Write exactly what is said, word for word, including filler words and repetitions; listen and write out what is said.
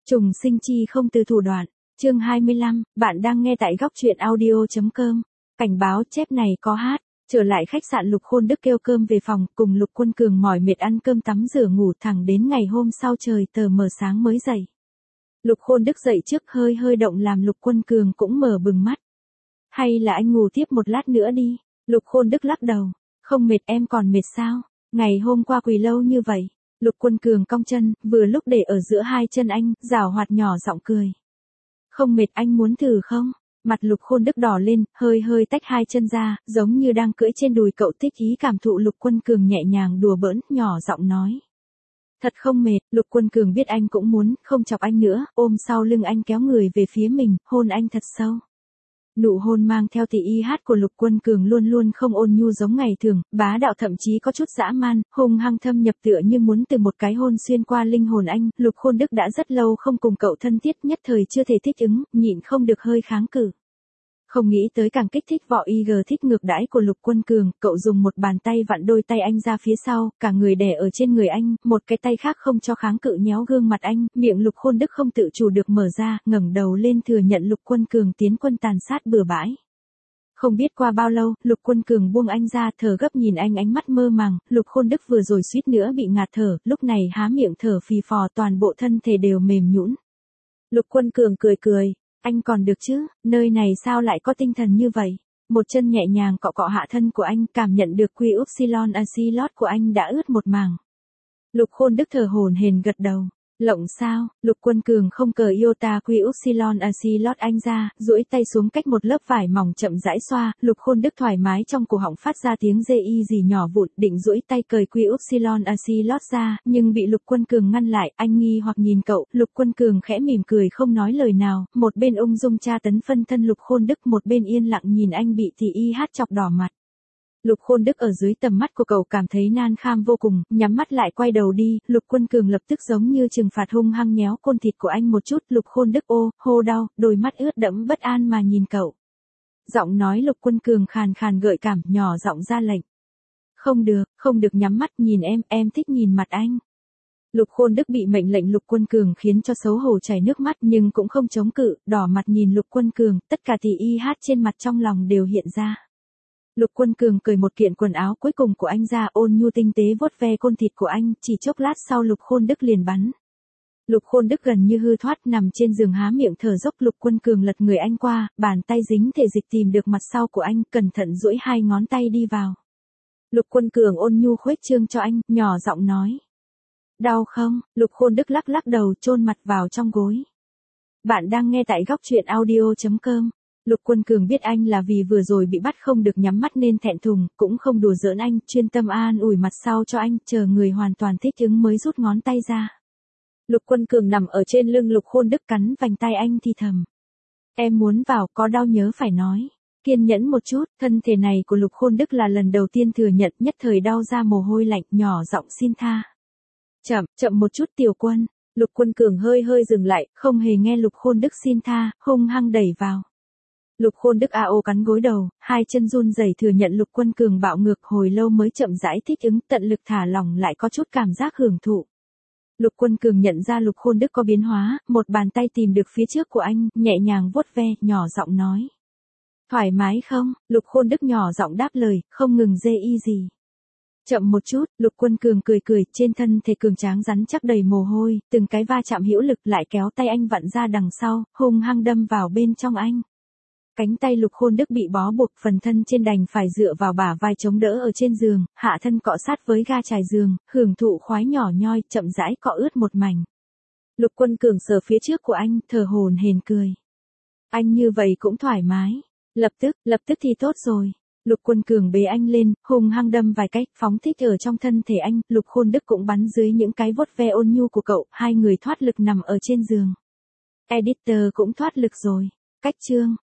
Trùng sinh chi không từ thủ đoạn. Chương hai mươi lăm, bạn đang nghe tại góc truyện audio chấm com. Cảnh báo chép này có hát. Trở lại khách sạn Lục Khôn Đức kêu cơm về phòng, cùng Lục Quân Cường mỏi mệt ăn cơm tắm rửa ngủ thẳng đến ngày hôm sau trời tờ mờ sáng mới dậy. Lục Khôn Đức dậy trước hơi hơi động làm Lục Quân Cường cũng mở bừng mắt. Hay là anh ngủ tiếp một lát nữa đi. Lục Khôn Đức lắc đầu. Không mệt, em còn mệt sao? Ngày hôm qua quỳ lâu như vậy. Lục Quân Cường cong chân, vừa lúc để ở giữa hai chân anh, giảo hoạt nhỏ giọng cười. Không mệt, anh muốn thử không? Mặt Lục Khôn Đức đỏ lên, hơi hơi tách hai chân ra, giống như đang cưỡi trên đùi cậu, thích ý cảm thụ Lục Quân Cường nhẹ nhàng đùa bỡn, nhỏ giọng nói. Thật không mệt. Lục Quân Cường biết anh cũng muốn, không chọc anh nữa, ôm sau lưng anh kéo người về phía mình, hôn anh thật sâu. Nụ hôn mang theo tỉ y hát của Lục Quân Cường luôn luôn không ôn nhu giống ngày thường, bá đạo thậm chí có chút dã man, hung hăng thâm nhập tựa như muốn từ một cái hôn xuyên qua linh hồn anh. Lục Khôn Đức đã rất lâu không cùng cậu thân thiết, nhất thời chưa thể thích ứng, nhịn không được hơi kháng cự. Không nghĩ tới càng kích thích vỏ y gờ thích ngược đãi của Lục Quân Cường, cậu dùng một bàn tay vặn đôi tay anh ra phía sau, cả người đè ở trên người anh, một cái tay khác không cho kháng cự nhéo gương mặt anh, miệng Lục Khôn Đức không tự chủ được mở ra, ngẩng đầu lên thừa nhận Lục Quân Cường tiến quân tàn sát bừa bãi. Không biết qua bao lâu, Lục Quân Cường buông anh ra, thở gấp nhìn anh, ánh mắt mơ màng. Lục Khôn Đức vừa rồi suýt nữa bị ngạt thở, lúc này há miệng thở phì phò, toàn bộ thân thể đều mềm nhũn. Lục Quân Cường cười cười. Anh còn được chứ, nơi này sao lại có tinh thần như vậy? Một chân nhẹ nhàng cọ cọ hạ thân của anh, cảm nhận được quy upsilon acilot của anh đã ướt một mảng. Lục Khôn Đức thở hổn hển gật đầu. Lộng sao? Lục Quân Cường không cờ iota quy upsilon acilot anh ra, duỗi tay xuống cách một lớp vải mỏng chậm rãi xoa. Lục Khôn Đức thoải mái trong cổ họng phát ra tiếng dê y gì nhỏ vụn, định duỗi tay cởi quy upsilon acilot ra, nhưng bị Lục Quân Cường ngăn lại. Anh nghi hoặc nhìn cậu, Lục Quân Cường khẽ mỉm cười không nói lời nào, một bên ung dung tra tấn phân thân Lục Khôn Đức, một bên yên lặng nhìn anh bị thì y hát chọc đỏ mặt. Lục Khôn Đức ở dưới tầm mắt của cậu cảm thấy nan kham vô cùng, nhắm mắt lại quay đầu đi. Lục Quân Cường lập tức giống như trừng phạt hung hăng nhéo côn thịt của anh một chút. Lục Khôn Đức ô, hô đau, đôi mắt ướt đẫm bất an mà nhìn cậu. Giọng nói Lục Quân Cường khàn khàn gợi cảm, nhỏ giọng ra lệnh. Không được, không được nhắm mắt nhìn em, em thích nhìn mặt anh. Lục Khôn Đức bị mệnh lệnh Lục Quân Cường khiến cho xấu hổ chảy nước mắt nhưng cũng không chống cự, đỏ mặt nhìn Lục Quân Cường, tất cả thì y hát trên mặt trong lòng đều hiện ra. Lục Quân Cường cởi một kiện quần áo cuối cùng của anh ra, ôn nhu tinh tế vuốt ve côn thịt của anh, chỉ chốc lát sau Lục Khôn Đức liền bắn. Lục Khôn Đức gần như hư thoát nằm trên giường há miệng thở dốc. Lục Quân Cường lật người anh qua, bàn tay dính thể dịch tìm được mặt sau của anh, cẩn thận duỗi hai ngón tay đi vào. Lục Quân Cường ôn nhu khuếch trương cho anh, nhỏ giọng nói. Đau không? Lục Khôn Đức lắc lắc đầu, chôn mặt vào trong gối. Bạn đang nghe tại góc truyện audio chấm com. Lục Quân Cường biết anh là vì vừa rồi bị bắt không được nhắm mắt nên thẹn thùng, cũng không đùa giỡn anh, chuyên tâm an ủi mặt sau cho anh, chờ người hoàn toàn thích ứng mới rút ngón tay ra. Lục Quân Cường nằm ở trên lưng Lục Khôn Đức cắn vành tay anh thì thầm. Em muốn vào, có đau nhớ phải nói. Kiên nhẫn một chút, thân thể này của Lục Khôn Đức là lần đầu tiên thừa nhận, nhất thời đau ra mồ hôi lạnh, nhỏ giọng xin tha. Chậm, chậm một chút Tiểu Quân. Lục Quân Cường hơi hơi dừng lại, không hề nghe Lục Khôn Đức xin tha, hung hăng đẩy vào. Lục Khôn Đức a ô cắn gối đầu, hai chân run rẩy thừa nhận Lục Quân Cường bạo ngược, hồi lâu mới chậm rãi thích ứng, tận lực thả lỏng lại có chút cảm giác hưởng thụ. Lục Quân Cường nhận ra Lục Khôn Đức có biến hóa, một bàn tay tìm được phía trước của anh, nhẹ nhàng vuốt ve, nhỏ giọng nói. Thoải mái không? Lục Khôn Đức nhỏ giọng đáp lời, không ngừng dê y gì. Chậm một chút. Lục Quân Cường cười cười, trên thân thể cường tráng rắn chắc đầy mồ hôi, từng cái va chạm hữu lực lại kéo tay anh vặn ra đằng sau, hung hăng đâm vào bên trong anh. Cánh tay Lục Khôn Đức bị bó buộc, phần thân trên đành phải dựa vào bả vai chống đỡ ở trên giường, hạ thân cọ sát với ga trải giường, hưởng thụ khoái nhỏ nhoi, chậm rãi cọ ướt một mảnh. Lục Quân Cường sờ phía trước của anh, thở hổn hển cười. Anh như vậy cũng thoải mái. Lập tức, lập tức thì tốt rồi. Lục Quân Cường bế anh lên, hung hăng đâm vài cách, phóng thích ở trong thân thể anh. Lục Khôn Đức cũng bắn dưới những cái vuốt ve ôn nhu của cậu, hai người thoát lực nằm ở trên giường. Editor cũng thoát lực rồi. Cách chương.